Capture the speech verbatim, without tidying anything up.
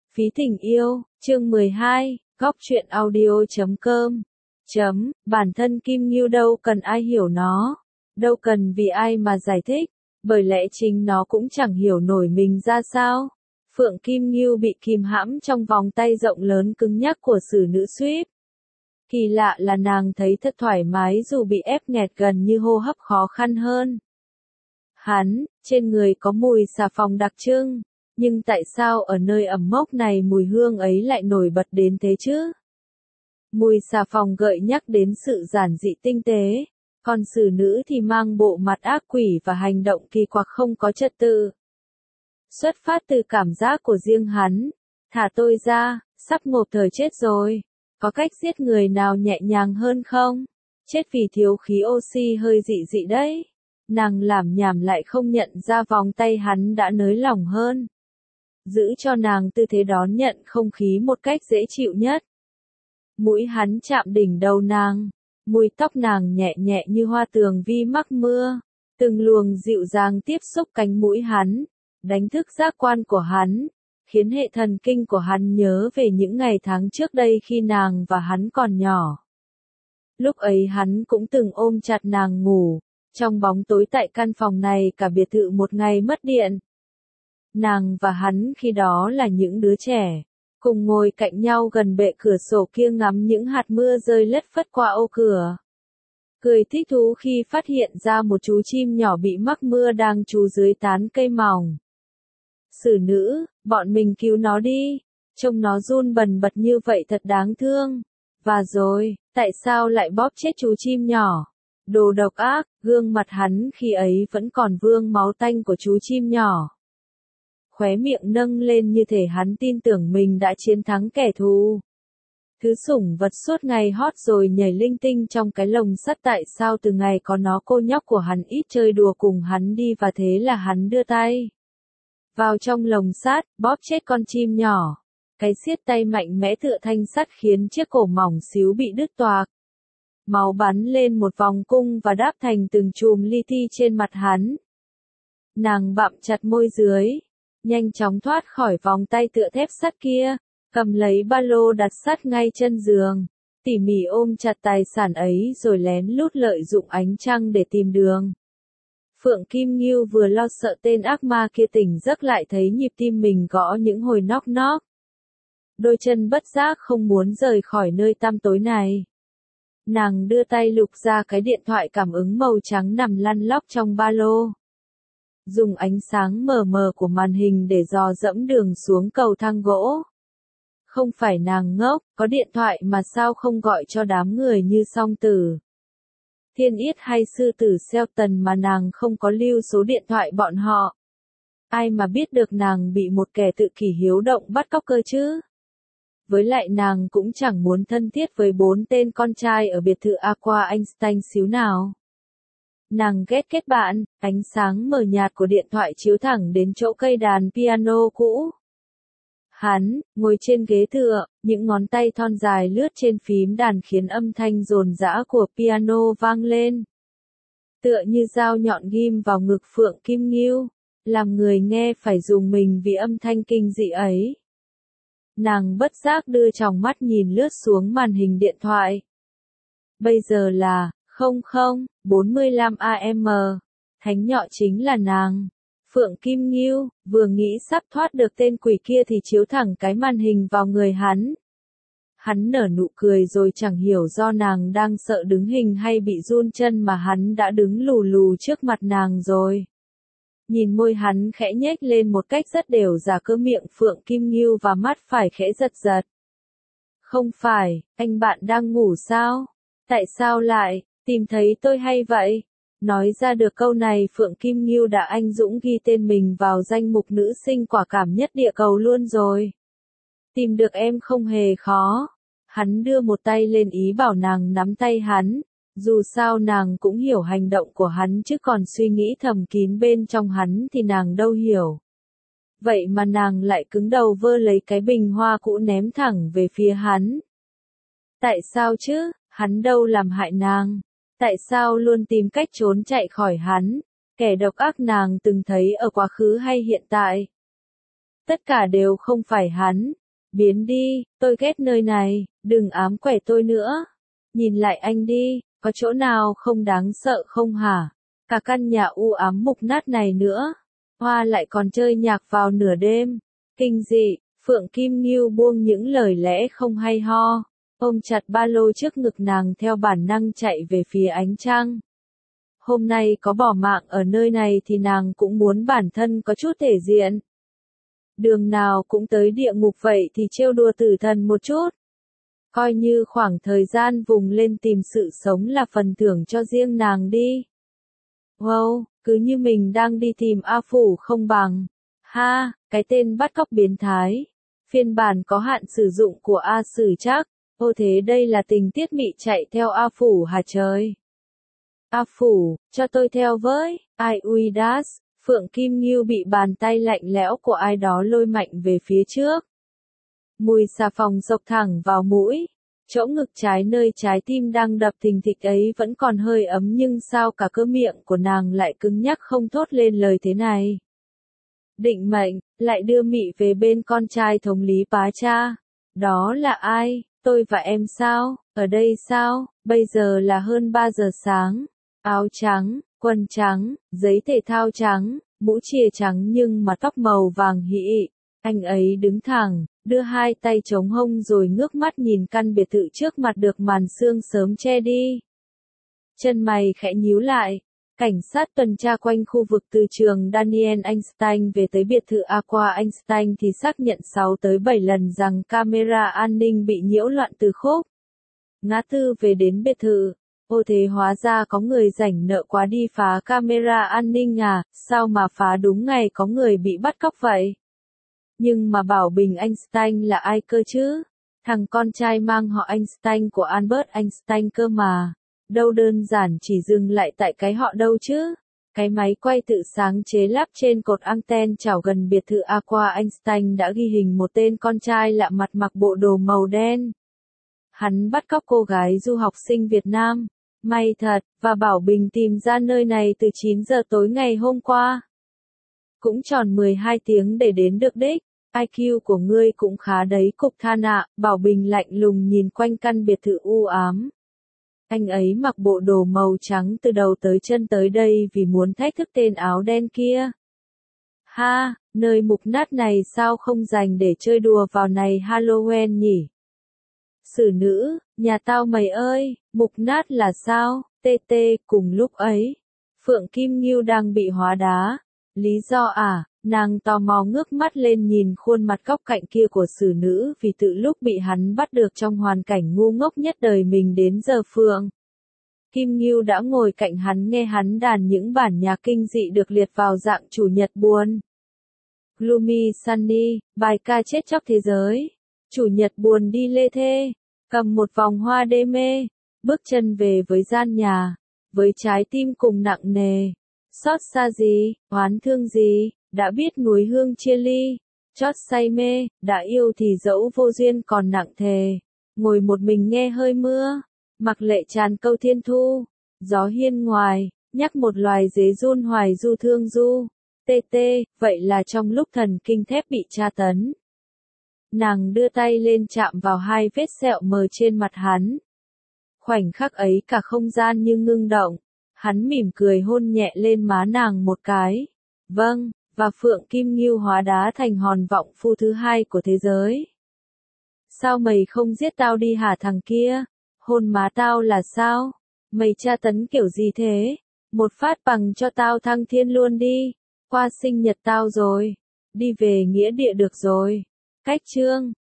Phí tình yêu, chương mười hai, góc truyện audio chấm com. Chấm, bản thân Kim Ngưu đâu cần ai hiểu nó, đâu cần vì ai mà giải thích, bởi lẽ chính nó cũng chẳng hiểu nổi mình ra sao. Phượng Kim Ngưu bị kìm hãm trong vòng tay rộng lớn cứng nhắc của xử nữ Swift. Kỳ lạ là nàng thấy thật thoải mái dù bị ép nghẹt gần như hô hấp khó khăn hơn. Hắn, trên người có mùi xà phòng đặc trưng, nhưng tại sao ở nơi ẩm mốc này mùi hương ấy lại nổi bật đến thế chứ? Mùi xà phòng gợi nhắc đến sự giản dị tinh tế, còn xử nữ thì mang bộ mặt ác quỷ và hành động kỳ quặc không có trật tự. Xuất phát từ cảm giác của riêng hắn, thả tôi ra, sắp ngộp thời chết rồi, có cách giết người nào nhẹ nhàng hơn không? Chết vì thiếu khí oxy hơi dị dị đấy. Nàng làm nhảm lại không nhận ra vòng tay hắn đã nới lỏng hơn. Giữ cho nàng tư thế đón nhận không khí một cách dễ chịu nhất. Mũi hắn chạm đỉnh đầu nàng, mùi tóc nàng nhẹ nhẹ như hoa tường vi mắc mưa, từng luồng dịu dàng tiếp xúc cánh mũi hắn, đánh thức giác quan của hắn, khiến hệ thần kinh của hắn nhớ về những ngày tháng trước đây khi nàng và hắn còn nhỏ. Lúc ấy hắn cũng từng ôm chặt nàng ngủ, trong bóng tối tại căn phòng này cả biệt thự một ngày mất điện. Nàng và hắn khi đó là những đứa trẻ, cùng ngồi cạnh nhau gần bệ cửa sổ kia ngắm những hạt mưa rơi lất phất qua ô cửa. Cười thích thú khi phát hiện ra một chú chim nhỏ bị mắc mưa đang trú dưới tán cây mỏng. Xử nữ, bọn mình cứu nó đi, trông nó run bần bật như vậy thật đáng thương. Và rồi, tại sao lại bóp chết chú chim nhỏ? Đồ độc ác, gương mặt hắn khi ấy vẫn còn vương máu tanh của chú chim nhỏ. Khóe miệng nâng lên như thể hắn tin tưởng mình đã chiến thắng kẻ thù. Thứ sủng vật suốt ngày hót rồi nhảy linh tinh trong cái lồng sắt, tại sao từ ngày có nó cô nhóc của hắn ít chơi đùa cùng hắn đi và thế là hắn đưa tay vào trong lồng sắt, bóp chết con chim nhỏ. Cái siết tay mạnh mẽ tựa thanh sắt khiến chiếc cổ mỏng xíu bị đứt toạc. Máu bắn lên một vòng cung và đáp thành từng chùm li ti trên mặt hắn. Nàng bặm chặt môi dưới, nhanh chóng thoát khỏi vòng tay tựa thép sắt kia, cầm lấy ba lô đặt sát ngay chân giường, tỉ mỉ ôm chặt tài sản ấy rồi lén lút lợi dụng ánh trăng để tìm đường. Phượng Kim Ngưu vừa lo sợ tên ác ma kia tỉnh giấc lại thấy nhịp tim mình gõ những hồi nóc nóc. Đôi chân bất giác không muốn rời khỏi nơi tăm tối này. Nàng đưa tay lục ra cái điện thoại cảm ứng màu trắng nằm lăn lóc trong ba lô. Dùng ánh sáng mờ mờ của màn hình để dò dẫm đường xuống cầu thang gỗ. Không phải nàng ngốc, có điện thoại mà sao không gọi cho đám người như Song Tử, Thiên Yết hay Sư tử Shelton mà nàng không có lưu số điện thoại bọn họ. Ai mà biết được nàng bị một kẻ tự kỷ hiếu động bắt cóc cơ chứ? Với lại nàng cũng chẳng muốn thân thiết với bốn tên con trai ở biệt thự Aqua Einstein xíu nào. Nàng ghét kết bạn, ánh sáng mờ nhạt của điện thoại chiếu thẳng đến chỗ cây đàn piano cũ. Hắn, ngồi trên ghế tựa, những ngón tay thon dài lướt trên phím đàn khiến âm thanh dồn dã của piano vang lên. Tựa như dao nhọn ghim vào ngực Phượng Kim Ngưu, làm người nghe phải dùng mình vì âm thanh kinh dị ấy. Nàng bất giác đưa tròng mắt nhìn lướt xuống màn hình điện thoại. Bây giờ là, không không, bốn mươi lăm a em, thánh nhọ chính là nàng. Phượng Kim Ngưu, vừa nghĩ sắp thoát được tên quỷ kia thì chiếu thẳng cái màn hình vào người hắn. Hắn nở nụ cười rồi chẳng hiểu do nàng đang sợ đứng hình hay bị run chân mà hắn đã đứng lù lù trước mặt nàng rồi. Nhìn môi hắn khẽ nhếch lên một cách rất đều giả cơ miệng Phượng Kim Ngưu và mắt phải khẽ giật giật. Không phải, anh bạn đang ngủ sao? Tại sao lại, tìm thấy tôi hay vậy? Nói ra được câu này Phượng Kim Ngưu đã anh dũng ghi tên mình vào danh mục nữ sinh quả cảm nhất địa cầu luôn rồi. Tìm được em không hề khó. Hắn đưa một tay lên ý bảo nàng nắm tay hắn. Dù sao nàng cũng hiểu hành động của hắn chứ còn suy nghĩ thầm kín bên trong hắn thì nàng đâu hiểu. Vậy mà nàng lại cứng đầu vơ lấy cái bình hoa cũ ném thẳng về phía hắn. Tại sao chứ, hắn đâu làm hại nàng. Tại sao luôn tìm cách trốn chạy khỏi hắn, kẻ độc ác nàng từng thấy ở quá khứ hay hiện tại? Tất cả đều không phải hắn, Biến đi, tôi ghét nơi này, đừng ám quẻ tôi nữa. Nhìn lại anh đi, có chỗ nào không đáng sợ không hả? Cả căn nhà u ám mục nát này nữa. Hoa lại còn chơi nhạc vào nửa đêm. Kinh dị, Phượng Kim Ngưu buông những lời lẽ không hay ho. Ôm chặt ba lô trước ngực nàng theo bản năng chạy về phía ánh trăng. Hôm nay có bỏ mạng ở nơi này thì nàng cũng muốn bản thân có chút thể diện. Đường nào cũng tới địa ngục vậy thì trêu đùa tử thần một chút. Coi như khoảng thời gian vùng lên tìm sự sống là phần thưởng cho riêng nàng đi. Wow, cứ như mình đang đi tìm A Phủ không bằng. Ha, cái tên bắt cóc biến thái. Phiên bản có hạn sử dụng của A Sử chắc. Ô thế đây là tình tiết mị chạy theo A Phủ hả trời? A Phủ, cho tôi theo với, ai ui đát, Phượng Kim Ngưu bị bàn tay lạnh lẽo của ai đó lôi mạnh về phía trước. Mùi xà phòng dộc thẳng vào mũi, chỗ ngực trái nơi trái tim đang đập thình thịch ấy vẫn còn hơi ấm nhưng sao cả cơ miệng của nàng lại cứng nhắc không thốt lên lời thế này. Định mệnh, lại đưa mị về bên con trai thống lý Bá Cha. Đó là ai? Tôi và em sao? Ở đây sao? Bây giờ là hơn ba giờ sáng. Áo trắng, quần trắng, giấy thể thao trắng, mũ chìa trắng nhưng mà tóc màu vàng hị. Anh ấy đứng thẳng, đưa hai tay chống hông rồi ngước mắt nhìn căn biệt thự trước mặt được màn sương sớm che đi. Chân mày khẽ nhíu lại. Cảnh sát tuần tra quanh khu vực từ trường Daniel Einstein về tới biệt thự Aqua Einstein thì xác nhận sáu tới bảy lần rằng camera an ninh bị nhiễu loạn từ khúc. Ngã tư về đến biệt thự. Ô thế hóa ra có người rảnh nợ quá đi phá camera an ninh à, sao mà phá đúng ngày có người bị bắt cóc vậy? Nhưng mà Bảo Bình Einstein là ai cơ chứ? Thằng con trai mang họ Einstein của Albert Einstein cơ mà. Đâu đơn giản chỉ dừng lại tại cái họ đâu chứ. Cái máy quay tự sáng chế lắp trên cột anten chảo gần biệt thự Aqua Einstein đã ghi hình một tên con trai lạ mặt mặc bộ đồ màu đen. Hắn bắt cóc cô gái du học sinh Việt Nam. May thật, và Bảo Bình tìm ra nơi này từ chín giờ tối ngày hôm qua. Cũng tròn mười hai tiếng để đến được đích. i kiu của ngươi cũng khá đấy cục than ạ, Bảo Bình lạnh lùng nhìn quanh căn biệt thự u ám. Anh ấy mặc bộ đồ màu trắng từ đầu tới chân tới đây vì muốn thách thức tên áo đen kia. Ha, nơi mục nát này sao không dành để chơi đùa vào ngày Halloween nhỉ? Xử nữ, nhà tao mày ơi, mục nát là sao? Tê tê, cùng lúc ấy, Phượng Kim Ngưu đang bị hóa đá. Lý do à? Nàng tò mò ngước mắt lên nhìn khuôn mặt góc cạnh kia của xử nữ vì từ lúc bị hắn bắt được trong hoàn cảnh ngu ngốc nhất đời mình đến giờ Phượng Kim Ngưu đã ngồi cạnh hắn nghe hắn đàn những bản nhạc kinh dị được liệt vào dạng chủ nhật buồn. Gloomy Sunny, bài ca chết chóc thế giới. Chủ nhật buồn đi lê thê, cầm một vòng hoa đê mê, bước chân về với gian nhà, với trái tim cùng nặng nề. Xót xa gì, oán thương gì, đã biết núi hương chia ly, chót say mê, đã yêu thì dẫu vô duyên còn nặng thề. Ngồi một mình nghe hơi mưa, mặc lệ tràn câu thiên thu, gió hiên ngoài, nhắc một loài dế run hoài du thương du. Tê tê, vậy là trong lúc thần kinh thép bị tra tấn. Nàng đưa tay lên chạm vào hai vết sẹo mờ trên mặt hắn. Khoảnh khắc ấy cả không gian như ngưng động. Hắn mỉm cười hôn nhẹ lên má nàng một cái. Vâng, và Phượng Kim Ngưu hóa đá thành hòn vọng phu thứ hai của thế giới. Sao mày không giết tao đi hả thằng kia? Hôn má tao là sao? Mày tra tấn kiểu gì thế? Một phát bằng cho tao thăng thiên luôn đi. Qua sinh nhật tao rồi. Đi về nghĩa địa được rồi. Cách chương.